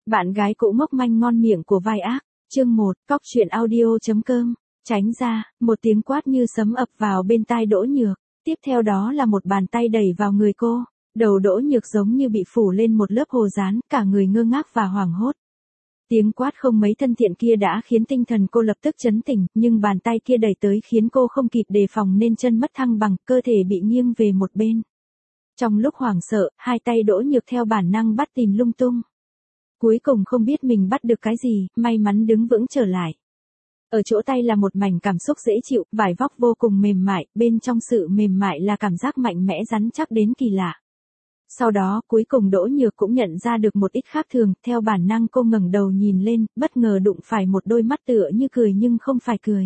Bạn gái cũ ngốc manh ngon miệng của vai ác, chương 1, cóc truyện audio.com, tránh ra, một tiếng quát như sấm ập vào bên tai Đỗ Nhược, tiếp theo đó là một bàn tay đẩy vào người cô, đầu Đỗ Nhược giống như bị phủ lên một lớp hồ dán, cả người ngơ ngác và hoảng hốt. Tiếng quát không mấy thân thiện kia đã khiến tinh thần cô lập tức chấn tỉnh, nhưng bàn tay kia đẩy tới khiến cô không kịp đề phòng nên chân mất thăng bằng, cơ thể bị nghiêng về một bên. Trong lúc hoảng sợ, hai tay Đỗ Nhược theo bản năng bắt tìm lung tung. Cuối cùng không biết mình bắt được cái gì, may mắn đứng vững trở lại. Ở chỗ tay là một mảnh cảm xúc dễ chịu, vải vóc vô cùng mềm mại, bên trong sự mềm mại là cảm giác mạnh mẽ rắn chắc đến kỳ lạ. Sau đó, cuối cùng Đỗ Nhược cũng nhận ra được một ít khác thường, theo bản năng cô ngẩng đầu nhìn lên, bất ngờ đụng phải một đôi mắt tựa như cười nhưng không phải cười.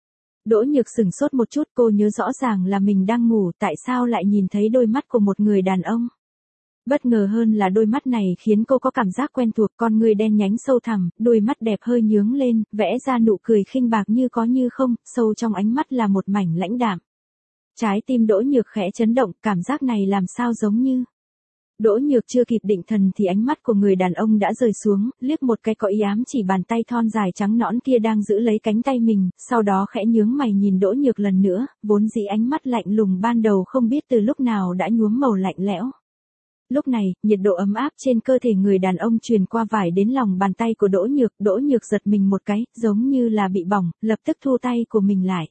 Đỗ Nhược sửng sốt một chút, cô nhớ rõ ràng là mình đang ngủ, tại sao lại nhìn thấy đôi mắt của một người đàn ông. Bất ngờ hơn là đôi mắt này khiến cô có cảm giác quen thuộc, con người đen nhánh sâu thẳm, đôi mắt đẹp hơi nhướng lên, vẽ ra nụ cười khinh bạc như có như không, sâu trong ánh mắt là một mảnh lãnh đạm. Trái tim Đỗ Nhược khẽ chấn động, cảm giác này làm sao giống như... Đỗ Nhược chưa kịp định thần thì ánh mắt của người đàn ông đã rơi xuống, liếc một cái có ý ám chỉ bàn tay thon dài trắng nõn kia đang giữ lấy cánh tay mình, sau đó khẽ nhướng mày nhìn Đỗ Nhược lần nữa, vốn dĩ ánh mắt lạnh lùng ban đầu không biết từ lúc nào đã nhuốm màu lạnh lẽo. Lúc này, nhiệt độ ấm áp trên cơ thể người đàn ông truyền qua vải đến lòng bàn tay của Đỗ Nhược giật mình một cái, giống như là bị bỏng, lập tức thu tay của mình lại.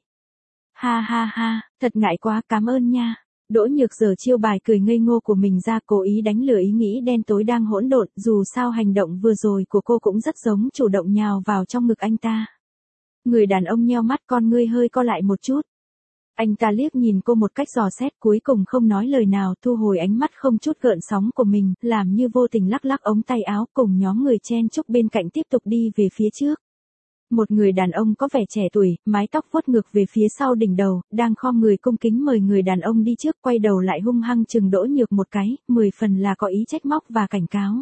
Ha ha ha, thật ngại quá, cảm ơn nha. Đỗ Nhược giở chiêu bài cười ngây ngô của mình ra, cố ý đánh lừa ý nghĩ đen tối đang hỗn độn, dù sao hành động vừa rồi của cô cũng rất giống chủ động nhào vào trong ngực anh ta. Người đàn ông nheo mắt, con ngươi hơi co lại một chút. Anh ta liếc nhìn cô một cách dò xét, cuối cùng không nói lời nào, thu hồi ánh mắt không chút gợn sóng của mình, làm như vô tình lắc lắc ống tay áo, cùng nhóm người chen chúc bên cạnh tiếp tục đi về phía trước. Một người đàn ông có vẻ trẻ tuổi, mái tóc vuốt ngược về phía sau đỉnh đầu, đang khom người cung kính mời người đàn ông đi trước, quay đầu lại hung hăng chừng Đỗ Nhược một cái, 10 phần là có ý trách móc và cảnh cáo.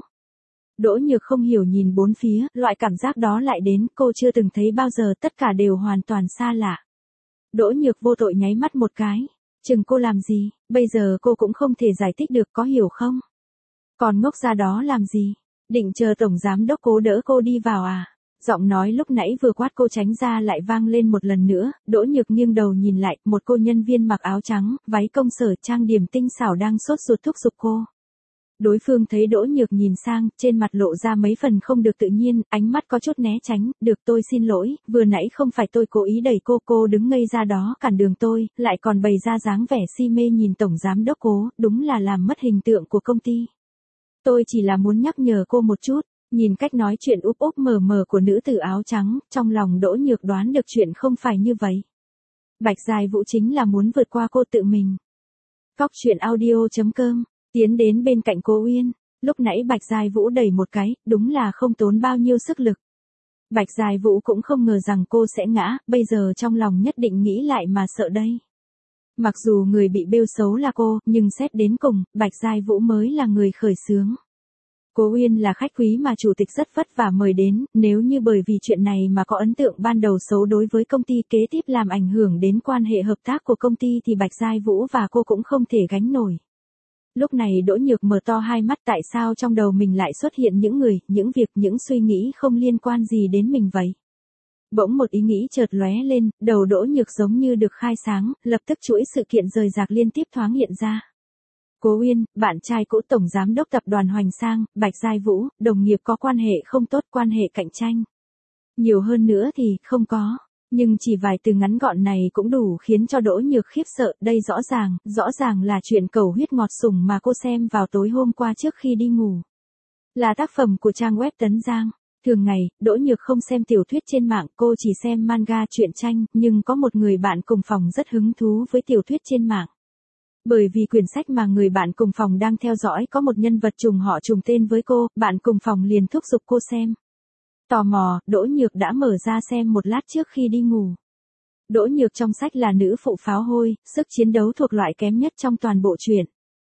Đỗ Nhược không hiểu nhìn bốn phía, loại cảm giác đó lại đến, cô chưa từng thấy bao giờ, tất cả đều hoàn toàn xa lạ. Đỗ Nhược vô tội nháy mắt một cái, chừng cô làm gì, bây giờ cô cũng không thể giải thích được, có hiểu không? Còn ngốc ra đó làm gì? Định chờ tổng giám đốc Cố đỡ cô đi vào à? Giọng nói lúc nãy vừa quát cô tránh ra lại vang lên một lần nữa, Đỗ Nhược nghiêng đầu nhìn lại, một cô nhân viên mặc áo trắng, váy công sở trang điểm tinh xảo đang sốt ruột thúc giục cô. Đối phương thấy Đỗ Nhược nhìn sang, trên mặt lộ ra mấy phần không được tự nhiên, ánh mắt có chút né tránh, được tôi xin lỗi, vừa nãy không phải tôi cố ý đẩy cô đứng ngây ra đó cản đường tôi, lại còn bày ra dáng vẻ si mê nhìn tổng giám đốc Cố, đúng là làm mất hình tượng của công ty. Tôi chỉ là muốn nhắc nhở cô một chút. Nhìn cách nói chuyện úp úp mờ mờ của nữ tử áo trắng, trong lòng Đỗ Nhược đoán được chuyện không phải như vậy. Bạch Giai Vũ chính là muốn vượt qua cô tự mình. Cóc truyện audio.com, tiến đến bên cạnh Cố Uyên, lúc nãy Bạch Giai Vũ đẩy một cái, đúng là không tốn bao nhiêu sức lực. Bạch Giai Vũ cũng không ngờ rằng cô sẽ ngã, bây giờ trong lòng nhất định nghĩ lại mà sợ đây. Mặc dù người bị bêu xấu là cô, nhưng xét đến cùng, Bạch Giai Vũ mới là người khởi xướng. Cố Uyên là khách quý mà chủ tịch rất vất vả mời đến, nếu như bởi vì chuyện này mà có ấn tượng ban đầu xấu đối với công ty kế tiếp làm ảnh hưởng đến quan hệ hợp tác của công ty thì Bạch Giai Vũ và cô cũng không thể gánh nổi. Lúc này Đỗ Nhược mở to hai mắt, tại sao trong đầu mình lại xuất hiện những người, những việc, những suy nghĩ không liên quan gì đến mình vậy? Bỗng một ý nghĩ chợt lóe lên, đầu Đỗ Nhược giống như được khai sáng, lập tức chuỗi sự kiện rời rạc liên tiếp thoáng hiện ra. Cố Uyên, bạn trai cũ tổng giám đốc tập đoàn Hoành Sang, Bạch Giai Vũ, đồng nghiệp có quan hệ không tốt, quan hệ cạnh tranh. Nhiều hơn nữa thì không có, nhưng chỉ vài từ ngắn gọn này cũng đủ khiến cho Đỗ Nhược khiếp sợ, đây rõ ràng là chuyện cầu huyết ngọt sủng mà cô xem vào tối hôm qua trước khi đi ngủ. Là tác phẩm của trang web Tấn Giang. Thường ngày, Đỗ Nhược không xem tiểu thuyết trên mạng, cô chỉ xem manga truyện tranh, nhưng có một người bạn cùng phòng rất hứng thú với tiểu thuyết trên mạng. Bởi vì quyển sách mà người bạn cùng phòng đang theo dõi có một nhân vật trùng họ trùng tên với cô, bạn cùng phòng liền thúc giục cô xem. Tò mò, Đỗ Nhược đã mở ra xem một lát trước khi đi ngủ. Đỗ Nhược trong sách là nữ phụ pháo hôi, sức chiến đấu thuộc loại kém nhất trong toàn bộ truyện.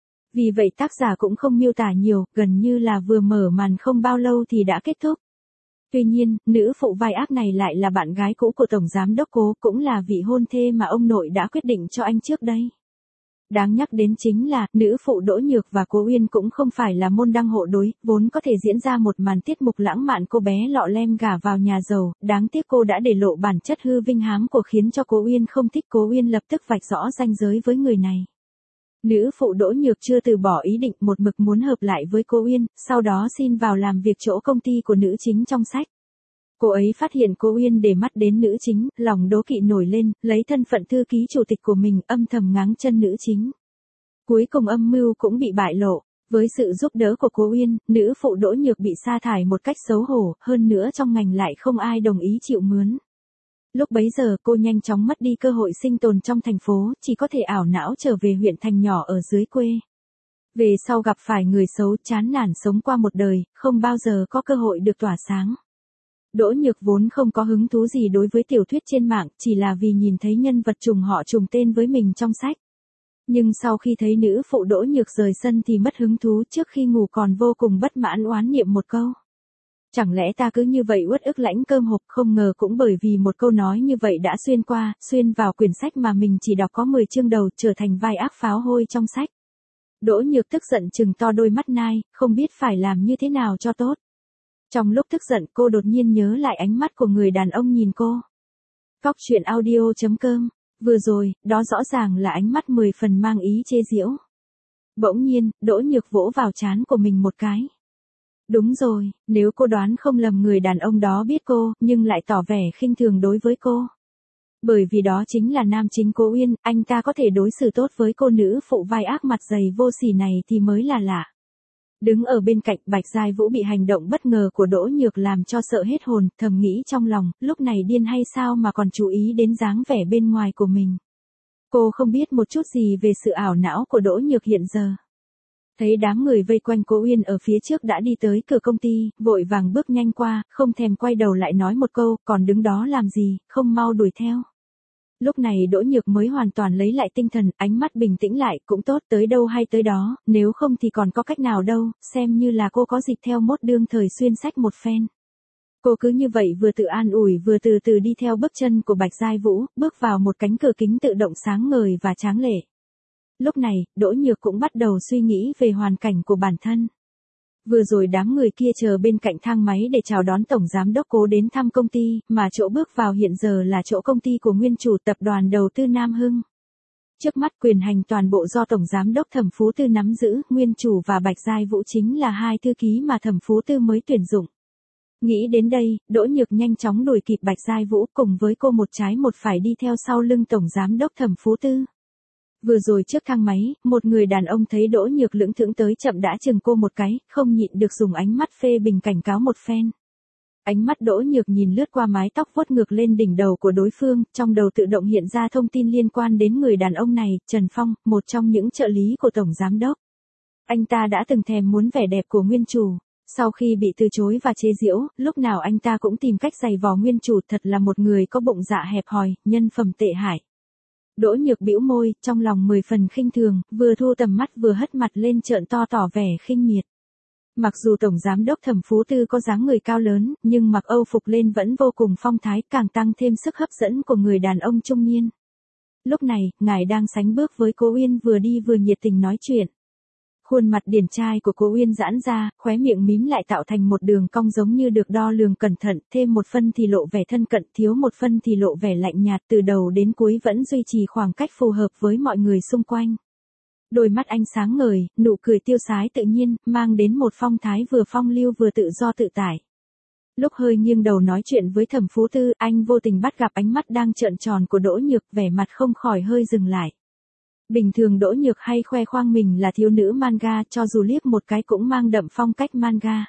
Vì vậy tác giả cũng không miêu tả nhiều, gần như là vừa mở màn không bao lâu thì đã kết thúc. Tuy nhiên, nữ phụ vai ác này lại là bạn gái cũ của tổng giám đốc Cố, cũng là vị hôn thê mà ông nội đã quyết định cho anh trước đây. Đáng nhắc đến chính là, nữ phụ Đỗ Nhược và Cố Uyên cũng không phải là môn đăng hộ đối, vốn có thể diễn ra một màn tiết mục lãng mạn cô bé lọ lem gả vào nhà giàu, đáng tiếc cô đã để lộ bản chất hư vinh hám của khiến cho Cố Uyên không thích. Cố Uyên lập tức vạch rõ ranh giới với người này. Nữ phụ Đỗ Nhược chưa từ bỏ ý định, một mực muốn hợp lại với Cố Uyên, sau đó xin vào làm việc chỗ công ty của nữ chính trong sách. Cô ấy phát hiện Cố Uyên để mắt đến nữ chính, lòng đố kỵ nổi lên, lấy thân phận thư ký chủ tịch của mình âm thầm ngáng chân nữ chính. Cuối cùng âm mưu cũng bị bại lộ. Với sự giúp đỡ của Cố Uyên, nữ phụ Đỗ Nhược bị sa thải một cách xấu hổ, hơn nữa trong ngành lại không ai đồng ý chịu mướn. Lúc bấy giờ cô nhanh chóng mất đi cơ hội sinh tồn trong thành phố, chỉ có thể ảo não trở về huyện thành nhỏ ở dưới quê. Về sau gặp phải người xấu, chán nản sống qua một đời, không bao giờ có cơ hội được tỏa sáng. Đỗ Nhược vốn không có hứng thú gì đối với tiểu thuyết trên mạng, chỉ là vì nhìn thấy nhân vật trùng họ trùng tên với mình trong sách. Nhưng sau khi thấy nữ phụ Đỗ Nhược rời sân thì mất hứng thú, trước khi ngủ còn vô cùng bất mãn oán niệm một câu. Chẳng lẽ ta cứ như vậy uất ức lãnh cơm hộp, không ngờ cũng bởi vì một câu nói như vậy đã xuyên vào quyển sách mà mình chỉ đọc có 10 chương đầu, trở thành vai ác pháo hôi trong sách. Đỗ Nhược tức giận trừng to đôi mắt nai, không biết phải làm như thế nào cho tốt. Trong lúc tức giận cô đột nhiên nhớ lại ánh mắt của người đàn ông nhìn cô. Cóc truyện audio.com. Vừa rồi, đó rõ ràng là ánh mắt 10 phần mang ý chê giễu. Bỗng nhiên, Đỗ Nhược vỗ vào trán của mình một cái. Đúng rồi, nếu cô đoán không lầm người đàn ông đó biết cô, nhưng lại tỏ vẻ khinh thường đối với cô. Bởi vì đó chính là nam chính Cố Uyên, anh ta có thể đối xử tốt với cô nữ phụ vai ác mặt dày vô sỉ này thì mới là lạ. Đứng ở bên cạnh, Bạch Giai Vũ bị hành động bất ngờ của Đỗ Nhược làm cho sợ hết hồn, thầm nghĩ trong lòng, lúc này điên hay sao mà còn chú ý đến dáng vẻ bên ngoài của mình. Cô không biết một chút gì về sự ảo não của Đỗ Nhược hiện giờ. Thấy đám người vây quanh Cố Uyên ở phía trước đã đi tới cửa công ty, vội vàng bước nhanh qua, không thèm quay đầu lại nói một câu, còn đứng đó làm gì, không mau đuổi theo. Lúc này Đỗ Nhược mới hoàn toàn lấy lại tinh thần, ánh mắt bình tĩnh lại, cũng tốt, tới đâu hay tới đó, nếu không thì còn có cách nào đâu, xem như là cô có dịp theo mốt đương thời xuyên sách một phen. Cô cứ như vậy vừa tự an ủi vừa từ từ đi theo bước chân của Bạch Giai Vũ, bước vào một cánh cửa kính tự động sáng ngời và tráng lệ. Lúc này, Đỗ Nhược cũng bắt đầu suy nghĩ về hoàn cảnh của bản thân. Vừa rồi đám người kia chờ bên cạnh thang máy để chào đón Tổng Giám Đốc Cố đến thăm công ty, mà chỗ bước vào hiện giờ là chỗ công ty của nguyên chủ tập đoàn đầu tư Nam Hưng. Trước mắt quyền hành toàn bộ do Tổng Giám Đốc Thẩm Phú Tư nắm giữ, nguyên chủ và Bạch Giai Vũ chính là hai thư ký mà Thẩm Phú Tư mới tuyển dụng. Nghĩ đến đây, Đỗ Nhược nhanh chóng đuổi kịp Bạch Giai Vũ, cùng với cô một trái một phải đi theo sau lưng Tổng Giám Đốc Thẩm Phú Tư. Vừa rồi trước thang máy, một người đàn ông thấy Đỗ Nhược lững thững tới chậm đã chừng cô một cái, không nhịn được dùng ánh mắt phê bình cảnh cáo một phen. Ánh mắt Đỗ Nhược nhìn lướt qua mái tóc vuốt ngược lên đỉnh đầu của đối phương, trong đầu tự động hiện ra thông tin liên quan đến người đàn ông này, Trần Phong, một trong những trợ lý của Tổng Giám Đốc. Anh ta đã từng thèm muốn vẻ đẹp của nguyên chủ. Sau khi bị từ chối và chế giễu, lúc nào anh ta cũng tìm cách giày vò nguyên chủ, thật là một người có bụng dạ hẹp hòi, nhân phẩm tệ hại. Đỗ Nhược bĩu môi, trong lòng 10 phần khinh thường, vừa thu tầm mắt vừa hất mặt lên trợn to tỏ vẻ khinh miệt. Mặc dù Tổng Giám Đốc Thẩm Phú Tư có dáng người cao lớn, nhưng mặc Âu phục lên vẫn vô cùng phong thái, càng tăng thêm sức hấp dẫn của người đàn ông trung niên. Lúc này, ngài đang sánh bước với Cố Uyên vừa đi vừa nhiệt tình nói chuyện. Khuôn mặt điển trai của Cố Uyên giãn ra, khóe miệng mím lại tạo thành một đường cong giống như được đo lường cẩn thận, thêm một phân thì lộ vẻ thân cận, thiếu một phân thì lộ vẻ lạnh nhạt, từ đầu đến cuối vẫn duy trì khoảng cách phù hợp với mọi người xung quanh. Đôi mắt anh sáng ngời, nụ cười tiêu sái tự nhiên, mang đến một phong thái vừa phong lưu vừa tự do tự tại. Lúc hơi nghiêng đầu nói chuyện với Thẩm Phú Tư, anh vô tình bắt gặp ánh mắt đang trợn tròn của Đỗ Nhược, vẻ mặt không khỏi hơi dừng lại. Bình thường Đỗ Nhược hay khoe khoang mình là thiếu nữ manga, cho dù liếc một cái cũng mang đậm phong cách manga.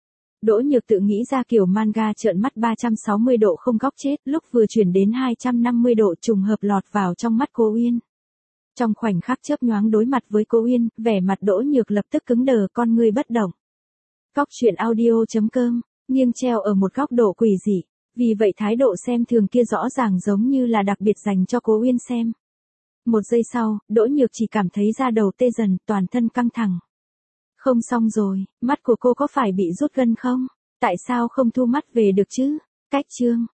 Đỗ Nhược tự nghĩ ra kiểu manga trợn mắt 360 độ không góc chết, lúc vừa chuyển đến 250 độ trùng hợp lọt vào trong mắt Cố Uyên. Trong khoảnh khắc chớp nhoáng đối mặt với Cố Uyên, vẻ mặt Đỗ Nhược lập tức cứng đờ, con người bất động. Cóc truyện audio.com, nghiêng treo ở một góc độ quỷ dị, vì vậy thái độ xem thường kia rõ ràng giống như là đặc biệt dành cho Cố Uyên xem. Một giây sau, Đỗ Nhược chỉ cảm thấy da đầu tê dần, toàn thân căng thẳng. Không xong rồi, mắt của cô có phải bị rút gân không? Tại sao không thu mắt về được chứ? Cách chương.